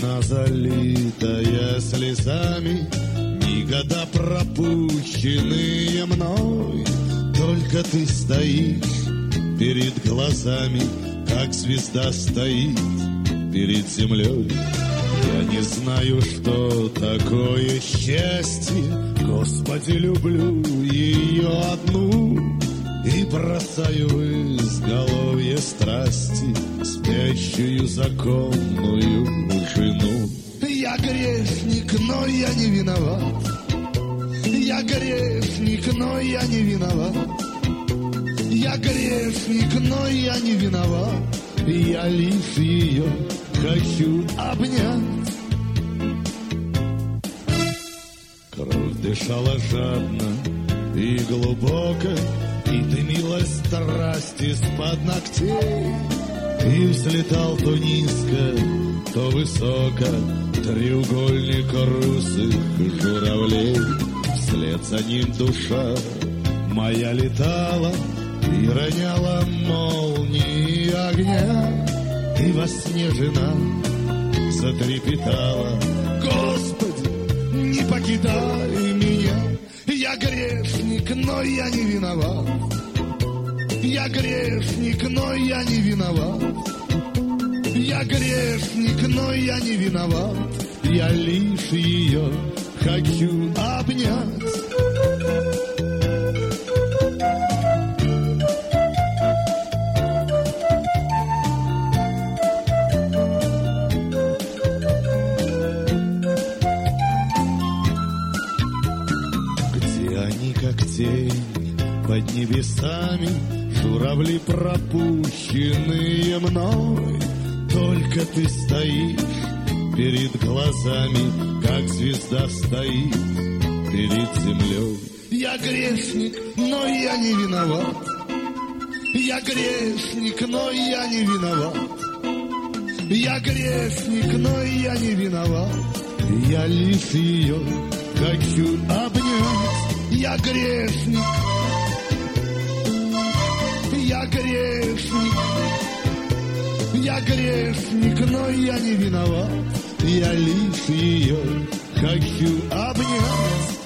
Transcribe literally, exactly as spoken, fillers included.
Она залитая слезами, ни года пропущенные мной. Только ты стоишь перед глазами, как звезда стоит перед землей. Я не знаю, что такое счастье, Господи, люблю ее одну и бросаю в изголовье страсти спящую законную жену. Я грешник, но я не виноват. Я грешник, но я не виноват. Я грешник, но я не виноват. Я лишь ее хочу обнять. Кровь дышала жадно и глубоко, и дымилась страсть из-под ногтей. И взлетал то низко, то высоко треугольник русых журавлей. Вслед за ним душа моя летала и роняла молнии огня. И во сне жена затрепетала: Господи, не покидай меня. Я грешник, но я не виноват. Я грешник, но я не виноват. Я грешник, но я не виноват. Я лишь ее хочу обнять. Под небесами журавли, пропущенные мной. Только ты стоишь перед глазами, как звезда стоит перед землей. Я грешник, но я не виноват. Я грешник, но я не виноват. Я грешник, но я не виноват. Я лишь ее хочу обнять. Я грешник, я грешник, я грешник, но я не виноват. Я лишь ее хочу обнять.